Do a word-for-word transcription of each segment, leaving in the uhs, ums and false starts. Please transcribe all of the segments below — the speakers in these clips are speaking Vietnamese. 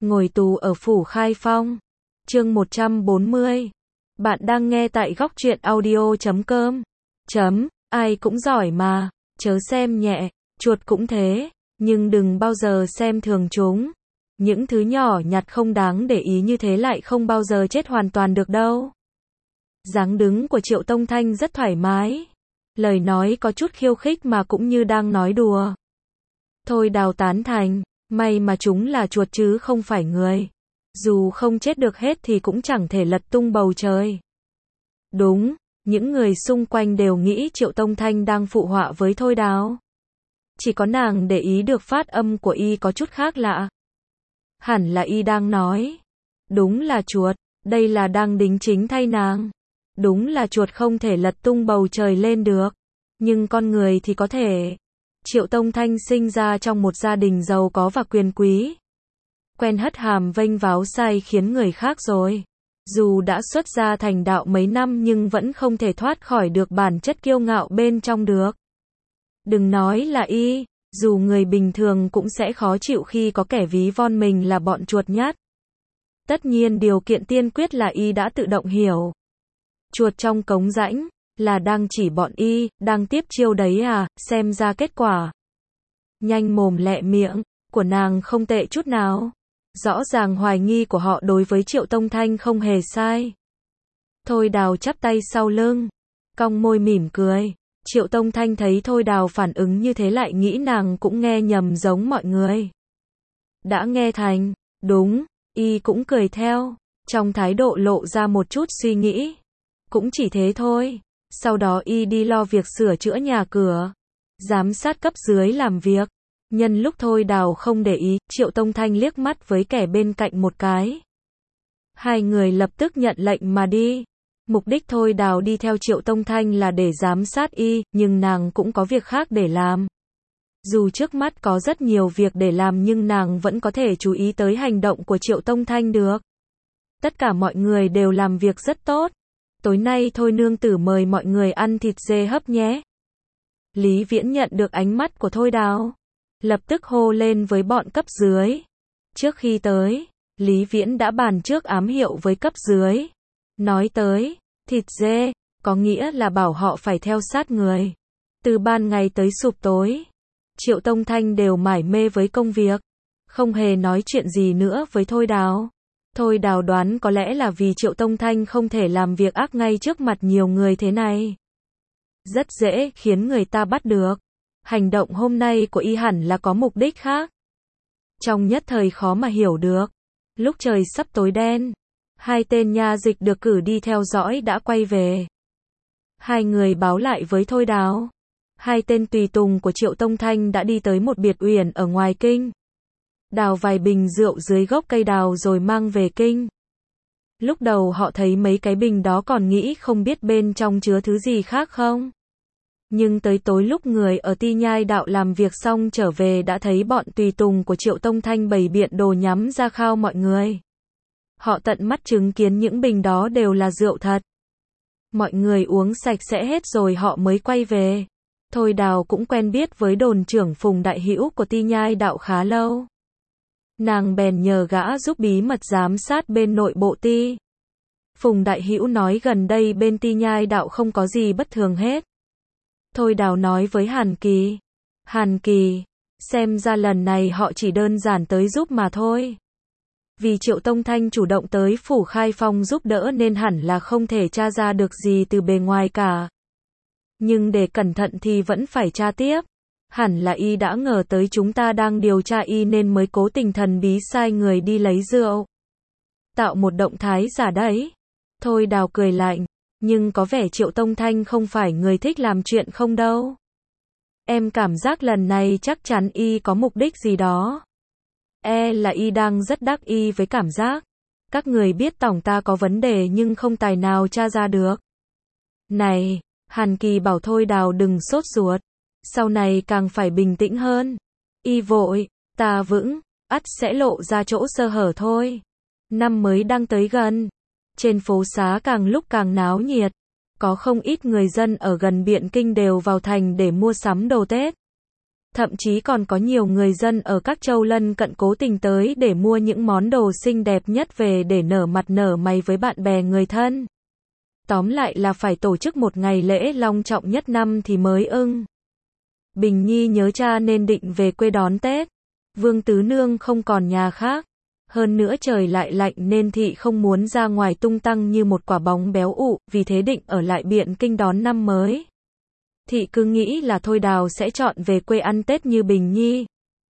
Ngồi tù ở phủ Khai Phong. Chương một trăm bốn mươi. Bạn đang nghe tại góc truyện audio chấm com. Chấm, ai cũng giỏi mà, chớ xem nhẹ, chuột cũng thế, nhưng đừng bao giờ xem thường chúng. Những thứ nhỏ nhặt không đáng để ý như thế lại không bao giờ chết hoàn toàn được đâu. Dáng đứng của Triệu Tông Thanh rất thoải mái. Lời nói có chút khiêu khích mà cũng như đang nói đùa. Thôi Đào tán thành, may mà chúng là chuột chứ không phải người. Dù không chết được hết thì cũng chẳng thể lật tung bầu trời. Đúng, những người xung quanh đều nghĩ Triệu Tông Thanh đang phụ họa với Thôi Đào. Chỉ có nàng để ý được phát âm của y có chút khác lạ. Hẳn là y đang nói. Đúng là chuột, đây là đang đính chính thay nàng. Đúng là chuột không thể lật tung bầu trời lên được. Nhưng con người thì có thể. Triệu Tông Thanh sinh ra trong một gia đình giàu có và quyền quý. Quen hất hàm vênh váo sai khiến người khác rồi. Dù đã xuất gia thành đạo mấy năm nhưng vẫn không thể thoát khỏi được bản chất kiêu ngạo bên trong được. Đừng nói là y, dù người bình thường cũng sẽ khó chịu khi có kẻ ví von mình là bọn chuột nhát. Tất nhiên điều kiện tiên quyết là y đã tự động hiểu. Chuột trong cống rãnh, là đang chỉ bọn y, đang tiếp chiêu đấy à, xem ra kết quả. Nhanh mồm lẹ miệng, của nàng không tệ chút nào. Rõ ràng hoài nghi của họ đối với Triệu Tông Thanh không hề sai. Thôi Đào chắp tay sau lưng, cong môi mỉm cười. Triệu Tông Thanh thấy Thôi Đào phản ứng như thế lại nghĩ nàng cũng nghe nhầm giống mọi người. Đã nghe thành, đúng, y cũng cười theo, trong thái độ lộ ra một chút suy nghĩ. Cũng chỉ thế thôi. Sau đó y đi lo việc sửa chữa nhà cửa, giám sát cấp dưới làm việc. Nhân lúc Thôi Đào không để ý, Triệu Tông Thanh liếc mắt với kẻ bên cạnh một cái. Hai người lập tức nhận lệnh mà đi. Mục đích Thôi Đào đi theo Triệu Tông Thanh là để giám sát y, nhưng nàng cũng có việc khác để làm. Dù trước mắt có rất nhiều việc để làm nhưng nàng vẫn có thể chú ý tới hành động của Triệu Tông Thanh được. Tất cả mọi người đều làm việc rất tốt. Tối nay Thôi nương tử mời mọi người ăn thịt dê hấp nhé. Lý Viễn nhận được ánh mắt của Thôi Đào, lập tức hô lên với bọn cấp dưới. Trước khi tới, Lý Viễn đã bàn trước ám hiệu với cấp dưới. Nói tới, thịt dê, có nghĩa là bảo họ phải theo sát người. Từ ban ngày tới sụp tối, Triệu Tông Thanh đều mải mê với công việc, không hề nói chuyện gì nữa với Thôi Đào. Thôi Đào đoán có lẽ là vì Triệu Tông Thanh không thể làm việc ác ngay trước mặt nhiều người thế này. Rất dễ khiến người ta bắt được. Hành động hôm nay của y hẳn là có mục đích khác. Trong nhất thời khó mà hiểu được. Lúc trời sắp tối đen, hai tên nha dịch được cử đi theo dõi đã quay về. Hai người báo lại với Thôi Đào. Hai tên tùy tùng của Triệu Tông Thanh đã đi tới một biệt uyển ở ngoài kinh. Đào vài bình rượu dưới gốc cây đào rồi mang về kinh. Lúc đầu họ thấy mấy cái bình đó còn nghĩ không biết bên trong chứa thứ gì khác không. Nhưng tới tối lúc người ở Ti Nhai đạo làm việc xong trở về đã thấy bọn tùy tùng của Triệu Tông Thanh bày biện đồ nhắm ra khao mọi người. Họ tận mắt chứng kiến những bình đó đều là rượu thật. Mọi người uống sạch sẽ hết rồi họ mới quay về. Thôi Đào cũng quen biết với đồn trưởng Phùng Đại Hữu của Ti Nhai đạo khá lâu. Nàng bèn nhờ gã giúp bí mật giám sát bên nội bộ Ti. Phùng Đại Hữu nói gần đây bên Ti Nhai đạo không có gì bất thường hết. Thôi Đào nói với Hàn Kỳ. Hàn Kỳ, xem ra lần này họ chỉ đơn giản tới giúp mà thôi. Vì Triệu Tông Thanh chủ động tới phủ Khai Phong giúp đỡ nên hẳn là không thể tra ra được gì từ bề ngoài cả. Nhưng để cẩn thận thì vẫn phải tra tiếp. Hẳn là y đã ngờ tới chúng ta đang điều tra y nên mới cố tình thần bí sai người đi lấy rượu. Tạo một động thái giả đấy. Thôi Đào cười lạnh. Nhưng có vẻ Triệu Tông Thanh không phải người thích làm chuyện không đâu. Em cảm giác lần này chắc chắn y có mục đích gì đó. E là y đang rất đắc ý với cảm giác. Các người biết tổng ta có vấn đề nhưng không tài nào tra ra được. Này, Hàn Kỳ bảo Thôi Đào đừng sốt ruột. Sau này càng phải bình tĩnh hơn. Y vội, ta vững, ắt sẽ lộ ra chỗ sơ hở thôi. Năm mới đang tới gần. Trên phố xá càng lúc càng náo nhiệt. Có không ít người dân ở gần Biện Kinh đều vào thành để mua sắm đồ Tết. Thậm chí còn có nhiều người dân ở các châu lân cận cố tình tới để mua những món đồ xinh đẹp nhất về để nở mặt nở mày với bạn bè người thân. Tóm lại là phải tổ chức một ngày lễ long trọng nhất năm thì mới ưng. Bình Nhi nhớ cha nên định về quê đón Tết. Vương Tứ Nương không còn nhà khác. Hơn nữa trời lại lạnh nên thị không muốn ra ngoài tung tăng như một quả bóng béo ụ, vì thế định ở lại Biện Kinh đón năm mới. Thị cứ nghĩ là Thôi Đào sẽ chọn về quê ăn Tết như Bình Nhi.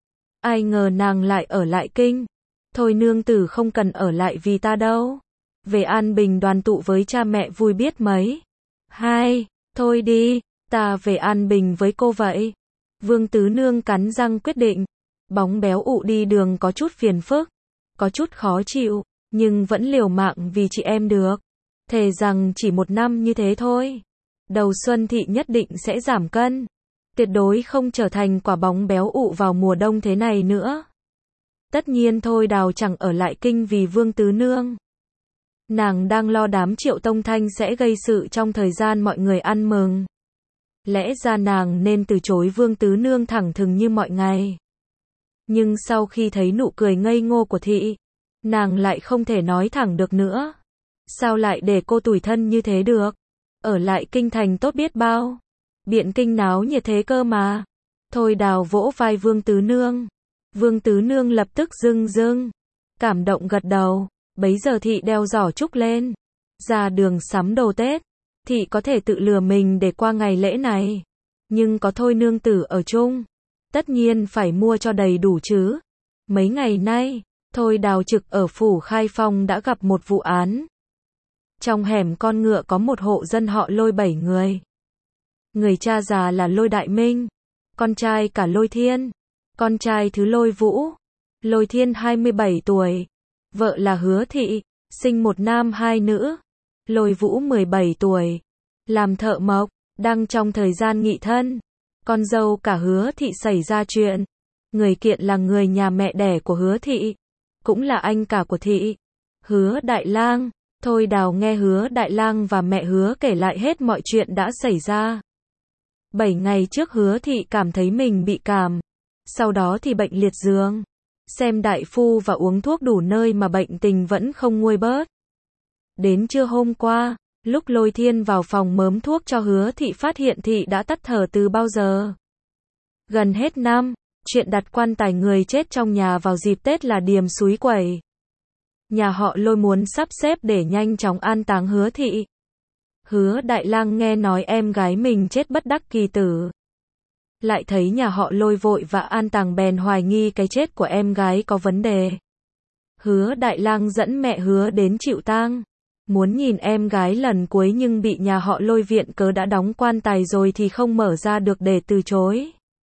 Ai ngờ nàng lại ở lại kinh. Thôi nương tử không cần ở lại vì ta đâu. Về An Bình đoàn tụ với cha mẹ vui biết mấy. Hai, thôi đi, ta về An Bình với cô vậy. Vương Tứ Nương cắn răng quyết định. Bóng béo ụ đi đường có chút phiền phức, có chút khó chịu, nhưng vẫn liều mạng vì chị em được. Thề rằng chỉ một năm như thế thôi. Đầu xuân thị nhất định sẽ giảm cân. Tuyệt đối không trở thành quả bóng béo ụ vào mùa đông thế này nữa. Tất nhiên Thôi Đào chẳng ở lại kinh vì Vương Tứ Nương. Nàng đang lo đám Triệu Tông Thanh sẽ gây sự trong thời gian mọi người ăn mừng. Lẽ ra nàng nên từ chối Vương Tứ Nương thẳng thừng như mọi ngày. Nhưng sau khi thấy nụ cười ngây ngô của thị, nàng lại không thể nói thẳng được nữa. Sao lại để cô tủi thân như thế được? Ở lại kinh thành tốt biết bao. Biện Kinh náo nhiệt thế cơ mà. Thôi Đào vỗ vai Vương Tứ Nương. Vương Tứ Nương lập tức rưng rưng, cảm động gật đầu. Bấy giờ thị đeo giỏ trúc lên, ra đường sắm đồ Tết. Thị có thể tự lừa mình để qua ngày lễ này, nhưng có Thôi nương tử ở chung, tất nhiên phải mua cho đầy đủ chứ. Mấy ngày nay, Thôi Đào trực ở phủ Khai Phong đã gặp một vụ án. Trong hẻm con ngựa có một hộ dân họ Lôi bảy người. Người cha già là Lôi Đại Minh, con trai cả Lôi Thiên, con trai thứ Lôi Vũ. Lôi Thiên hai mươi bảy tuổi, vợ là Hứa Thị, sinh một nam hai nữ. Lôi Vũ mười bảy tuổi, làm thợ mộc, đang trong thời gian nghị thân. Con dâu cả Hứa Thị xảy ra chuyện. Người kiện là người nhà mẹ đẻ của Hứa Thị, cũng là anh cả của Thị, Hứa Đại Lang. Thôi Đào nghe Hứa Đại Lang và mẹ Hứa kể lại hết mọi chuyện đã xảy ra. Bảy ngày trước Hứa Thị cảm thấy mình bị cảm, sau đó thì bệnh liệt giường. Xem đại phu và uống thuốc đủ nơi mà bệnh tình vẫn không nguôi bớt. Đến trưa hôm qua, lúc Lôi Thiên vào phòng mớm thuốc cho Hứa Thị phát hiện Thị đã tắt thở từ bao giờ. Gần hết năm, chuyện đặt quan tài người chết trong nhà vào dịp Tết là điềm xúi quẩy. Nhà họ Lôi muốn sắp xếp để nhanh chóng an táng Hứa Thị. Hứa Đại Lang nghe nói em gái mình chết bất đắc kỳ tử. Lại thấy nhà họ Lôi vội và an táng bèn hoài nghi cái chết của em gái có vấn đề. Hứa Đại Lang dẫn mẹ Hứa đến chịu tang, muốn nhìn em gái lần cuối nhưng bị nhà họ Lôi viện cớ đã đóng quan tài rồi thì không mở ra được để từ chối.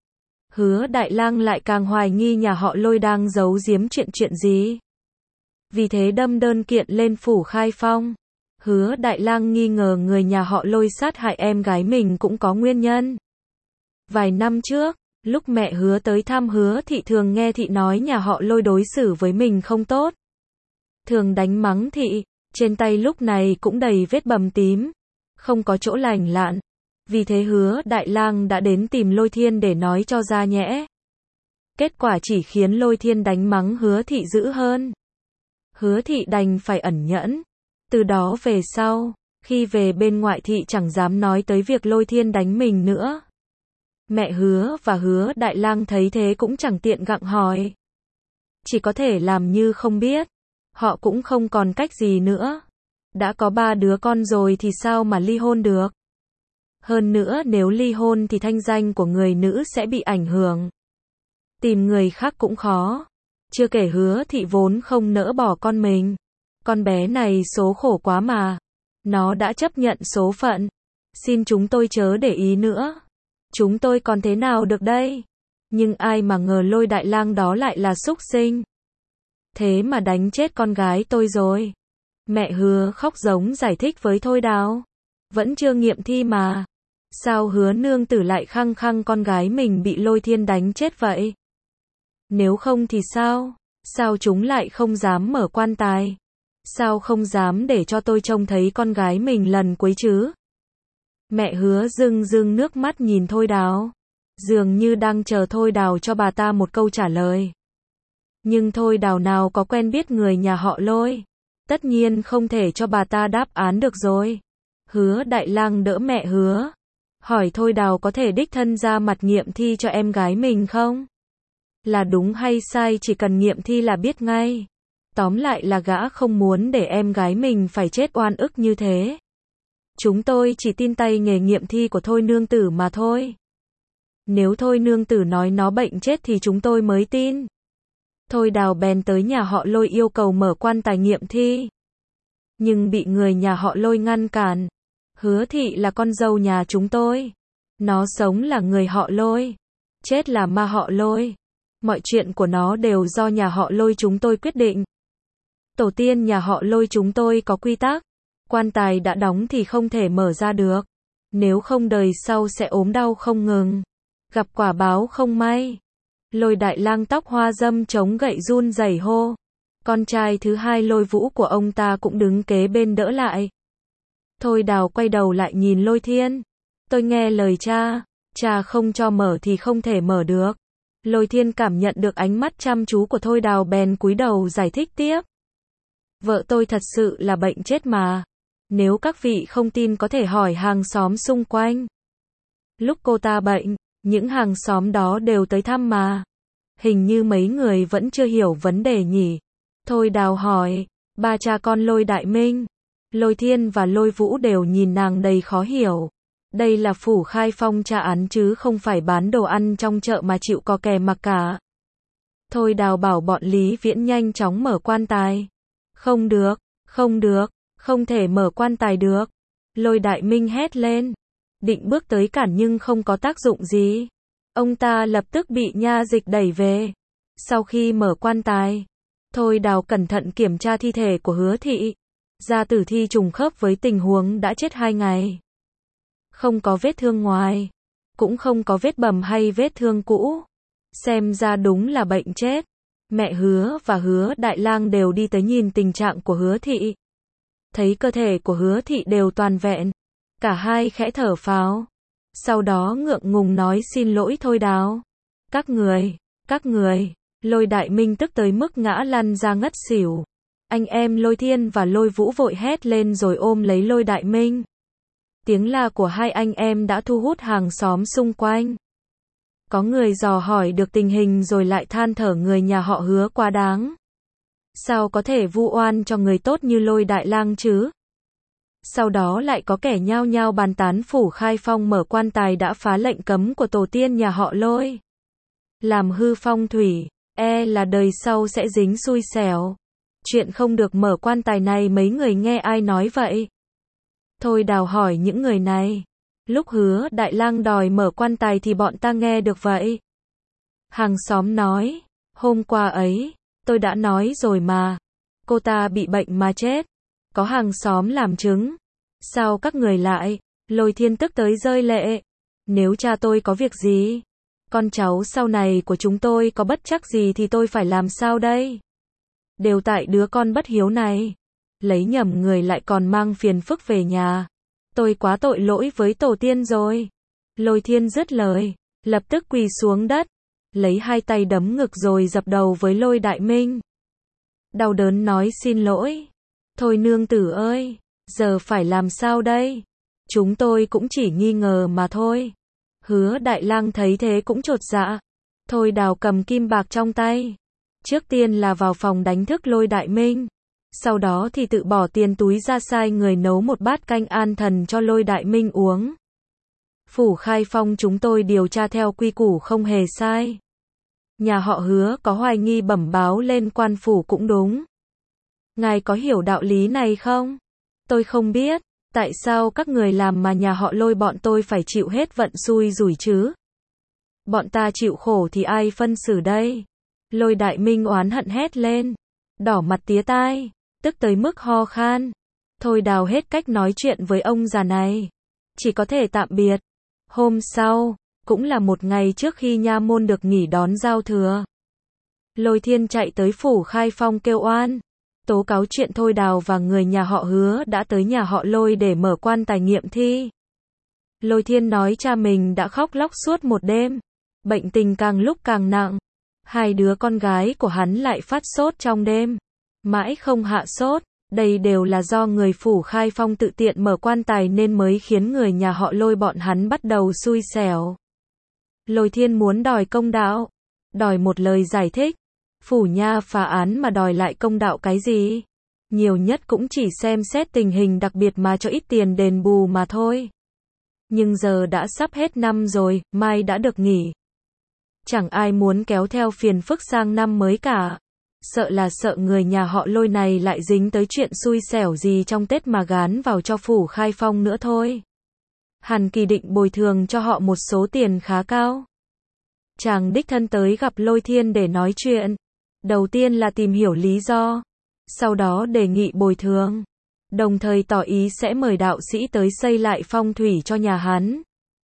Hứa Đại Lang lại càng hoài nghi nhà họ Lôi đang giấu giếm chuyện chuyện gì. Vì thế đâm đơn kiện lên phủ Khai Phong. Hứa Đại Lang nghi ngờ người nhà họ Lôi sát hại em gái mình cũng có nguyên nhân. Vài năm trước, lúc mẹ Hứa tới thăm Hứa Thị thường nghe Thị nói nhà họ Lôi đối xử với mình không tốt. Thường đánh mắng Thị, trên tay lúc này cũng đầy vết bầm tím, không có chỗ lành lặn. Vì thế Hứa Đại Lang đã đến tìm Lôi Thiên để nói cho ra nhẽ. Kết quả chỉ khiến Lôi Thiên đánh mắng Hứa Thị dữ hơn. Hứa Thị đành phải ẩn nhẫn. Từ đó về sau, khi về bên ngoại Thị chẳng dám nói tới việc Lôi Thiên đánh mình nữa. Mẹ Hứa và Hứa Đại Lang thấy thế cũng chẳng tiện gặng hỏi. Chỉ có thể làm như không biết. Họ cũng không còn cách gì nữa. Đã có ba đứa con rồi thì sao mà ly hôn được. Hơn nữa nếu ly hôn thì thanh danh của người nữ sẽ bị ảnh hưởng. Tìm người khác cũng khó. Chưa kể Hứa Thị vốn không nỡ bỏ con mình. Con bé này số khổ quá mà. Nó đã chấp nhận số phận. Xin chúng tôi chớ để ý nữa. Chúng tôi còn thế nào được đây? Nhưng ai mà ngờ Lôi Đại Lang đó lại là súc sinh. Thế mà đánh chết con gái tôi rồi. Mẹ Hứa khóc giống giải thích với Thôi Đào. Vẫn chưa nghiệm thi mà. Sao Hứa nương tử lại khăng khăng con gái mình bị Lôi Thiên đánh chết vậy? Nếu không thì sao? Sao chúng lại không dám mở quan tài? Sao không dám để cho tôi trông thấy con gái mình lần cuối chứ? Mẹ Hứa rưng rưng nước mắt nhìn Thôi Đào. dường như đang chờ Thôi Đào cho bà ta một câu trả lời. Nhưng Thôi Đào nào có quen biết người nhà họ Lôi. Tất nhiên không thể cho bà ta đáp án được rồi. Hứa Đại Lang đỡ mẹ Hứa. Hỏi Thôi Đào có thể đích thân ra mặt nghiệm thi cho em gái mình không? Là đúng hay sai chỉ cần nghiệm thi là biết ngay. Tóm lại là gã không muốn để em gái mình phải chết oan ức như thế. Chúng tôi chỉ tin tay nghề nghiệm thi của Thôi nương tử mà thôi. Nếu Thôi nương tử nói nó bệnh chết thì chúng tôi mới tin. Thôi Đào bèn tới nhà họ Lôi yêu cầu mở quan tài nghiệm thi. Nhưng bị người nhà họ Lôi ngăn cản. Hứa thị là con dâu nhà chúng tôi. Nó sống là người họ Lôi. Chết là ma họ Lôi. Mọi chuyện của nó đều do nhà họ Lôi chúng tôi quyết định. Tổ tiên nhà họ Lôi chúng tôi có quy tắc. Quan tài đã đóng thì không thể mở ra được. Nếu không đời sau sẽ ốm đau không ngừng. Gặp quả báo không may. Lôi Đại Lang tóc hoa râm chống gậy run rẩy hô. Con trai thứ hai Lôi Vũ của ông ta cũng đứng kế bên đỡ lại. Thôi Đào quay đầu lại nhìn Lôi Thiên. Tôi nghe lời cha. Cha không cho mở thì không thể mở được. Lôi Thiên cảm nhận được ánh mắt chăm chú của Thôi Đào bèn cúi đầu giải thích tiếp. Vợ tôi thật sự là bệnh chết mà. Nếu các vị không tin có thể hỏi hàng xóm xung quanh. Lúc cô ta bệnh, những hàng xóm đó đều tới thăm mà. Hình như mấy người vẫn chưa hiểu vấn đề nhỉ. Thôi Đào hỏi, ba cha con Lôi Đại Minh, Lôi Thiên và Lôi Vũ đều nhìn nàng đầy khó hiểu. Đây là phủ Khai Phong tra án chứ không phải bán đồ ăn trong chợ mà chịu có kè mặc cả. Thôi Đào bảo bọn Lý Viễn nhanh chóng mở quan tài. Không được, không được, không thể mở quan tài được. Lôi Đại Minh hét lên. Định bước tới cản nhưng không có tác dụng gì. Ông ta lập tức bị nha dịch đẩy về. Sau khi mở quan tài, Thôi Đào cẩn thận kiểm tra thi thể của Hứa thị. Ra tử thi trùng khớp với tình huống đã chết hai ngày. Không có vết thương ngoài, cũng không có vết bầm hay vết thương cũ. Xem ra đúng là bệnh chết. Mẹ Hứa và Hứa Đại Lang đều đi tới nhìn tình trạng của Hứa thị. Thấy cơ thể của Hứa thị đều toàn vẹn. Cả hai khẽ thở phào. Sau đó ngượng ngùng nói xin lỗi Thôi Đào. Các người, các người, Lôi Đại Minh tức tới mức ngã lăn ra ngất xỉu. Anh em Lôi Thiên và Lôi Vũ vội hét lên rồi ôm lấy Lôi Đại Minh. Tiếng la của hai anh em đã thu hút hàng xóm xung quanh. Có người dò hỏi được tình hình rồi lại than thở người nhà họ Hứa quá đáng. Sao có thể vu oan cho người tốt như Lôi Đại Lang chứ? Sau đó lại có kẻ nhao nhao bàn tán phủ Khai Phong mở quan tài đã phá lệnh cấm của tổ tiên nhà họ Lôi. Làm hư phong thủy, e là đời sau sẽ dính xui xẻo. Chuyện không được mở quan tài này mấy người nghe ai nói vậy? Thôi Đào hỏi những người này. Lúc Hứa Đại Lang đòi mở quan tài thì bọn ta nghe được vậy. Hàng xóm nói, hôm qua ấy, tôi đã nói rồi mà. Cô ta bị bệnh mà chết. Có hàng xóm làm chứng. Sao các người lại? Lôi Thiên tức tới rơi lệ. Nếu cha tôi có việc gì, con cháu sau này của chúng tôi có bất trắc gì thì tôi phải làm sao đây? Đều tại đứa con bất hiếu này. Lấy nhầm người lại còn mang phiền phức về nhà. Tôi quá tội lỗi với tổ tiên rồi. Lôi Thiên dứt lời, lập tức quỳ xuống đất, lấy hai tay đấm ngực rồi dập đầu với Lôi Đại Minh. Đau đớn nói xin lỗi. Thôi nương tử ơi, giờ phải làm sao đây? Chúng tôi cũng chỉ nghi ngờ mà thôi. Hứa Đại Lang thấy thế cũng chột dạ. Thôi Đào cầm kim bạc trong tay. Trước tiên là vào phòng đánh thức Lôi Đại Minh. Sau đó thì tự bỏ tiền túi ra sai người nấu một bát canh an thần cho Lôi Đại Minh uống. Phủ Khai Phong chúng tôi điều tra theo quy củ không hề sai. Nhà họ Hứa có hoài nghi bẩm báo lên quan phủ cũng đúng. Ngài có hiểu đạo lý này không? Tôi không biết. Tại sao các người làm mà nhà họ Lôi bọn tôi phải chịu hết vận xui rủi chứ? Bọn ta chịu khổ thì ai phân xử đây? Lôi Đại Minh oán hận hét lên. Đỏ mặt tía tai. Tức tới mức ho khan. Thôi Đào hết cách nói chuyện với ông già này. Chỉ có thể tạm biệt. Hôm sau, cũng là một ngày trước khi nha môn được nghỉ đón giao thừa. Lôi Thiên chạy tới phủ Khai Phong kêu oan. Tố cáo chuyện Thôi Đào và người nhà họ Hứa đã tới nhà họ Lôi để mở quan tài nghiệm thi. Lôi Thiên nói cha mình đã khóc lóc suốt một đêm. Bệnh tình càng lúc càng nặng. Hai đứa con gái của hắn lại phát sốt trong đêm. Mãi không hạ sốt. Đây đều là do người phủ Khai Phong tự tiện mở quan tài nên mới khiến người nhà họ Lôi bọn hắn bắt đầu xui xẻo. Lôi Thiên muốn đòi công đạo. Đòi một lời giải thích. Phủ nha phá án mà đòi lại công đạo cái gì? Nhiều nhất cũng chỉ xem xét tình hình đặc biệt mà cho ít tiền đền bù mà thôi. Nhưng giờ đã sắp hết năm rồi, mai đã được nghỉ. Chẳng ai muốn kéo theo phiền phức sang năm mới cả. Sợ là sợ người nhà họ Lôi này lại dính tới chuyện xui xẻo gì trong Tết mà gán vào cho phủ Khai Phong nữa thôi. Hàn Kỳ định bồi thường cho họ một số tiền khá cao. Chàng đích thân tới gặp Lôi Thiên để nói chuyện. Đầu tiên là tìm hiểu lý do. Sau đó đề nghị bồi thường. Đồng thời tỏ ý sẽ mời đạo sĩ tới xây lại phong thủy cho nhà hắn.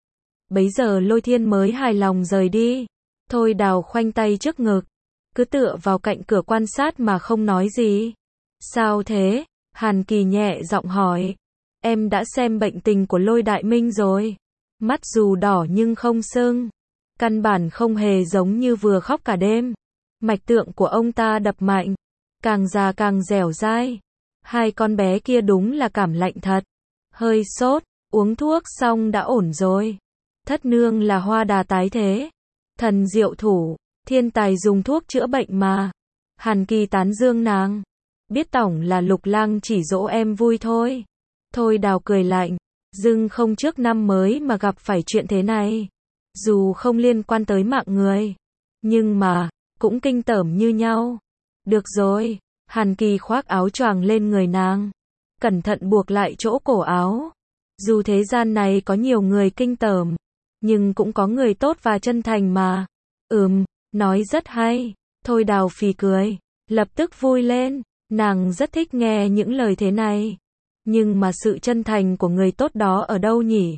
Bấy giờ Lôi Thiên mới hài lòng rời đi. Thôi Đào khoanh tay trước ngực. Cứ tựa vào cạnh cửa quan sát mà không nói gì. Sao thế? Hàn Kỳ nhẹ giọng hỏi. Em đã xem bệnh tình của Lôi Đại Minh rồi. Mắt dù đỏ nhưng không sưng. Căn bản không hề giống như vừa khóc cả đêm. Mạch tượng của ông ta đập mạnh. Càng già càng dẻo dai. Hai con bé kia đúng là cảm lạnh thật. Hơi sốt, uống thuốc xong đã ổn rồi. Thất nương là hoa đà tái thế. Thần diệu thủ, thiên tài dùng thuốc chữa bệnh mà. Hàn Kỳ tán dương nàng. Biết tổng là Lục Lang chỉ dỗ em vui thôi. Thôi Đào cười lạnh. Dưng không trước năm mới mà gặp phải chuyện thế này. Dù không liên quan tới mạng người. Nhưng mà, cũng kinh tởm như nhau. Được rồi. Hàn Kỳ khoác áo choàng lên người nàng. Cẩn thận buộc lại chỗ cổ áo. Dù thế gian này có nhiều người kinh tởm. Nhưng cũng có người tốt và chân thành mà. Ừm, nói rất hay. Thôi Đào phì cười. Lập tức vui lên. Nàng rất thích nghe những lời thế này. Nhưng mà sự chân thành của người tốt đó ở đâu nhỉ?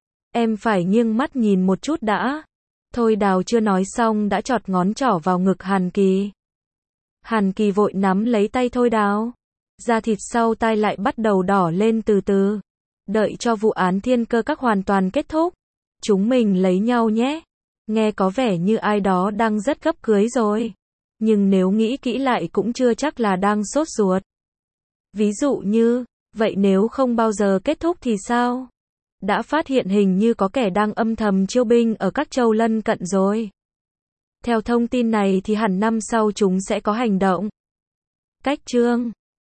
Em phải nghiêng mắt nhìn một chút đã. Thôi Đào chưa nói xong đã chọt ngón trỏ vào ngực Hàn Kỳ. Hàn Kỳ vội nắm lấy tay Thôi Đào. Da thịt sau tai lại bắt đầu đỏ lên từ từ. Đợi cho vụ án Thiên Cơ Các hoàn toàn kết thúc. Chúng mình lấy nhau nhé. Nghe có vẻ như ai đó đang rất gấp cưới rồi. Nhưng nếu nghĩ kỹ lại cũng chưa chắc là đang sốt ruột. Ví dụ như, vậy nếu không bao giờ kết thúc thì sao? Đã phát hiện hình như có kẻ đang âm thầm chiêu binh ở các châu lân cận rồi. Theo thông tin này thì hẳn năm sau chúng sẽ có hành động. Cách chương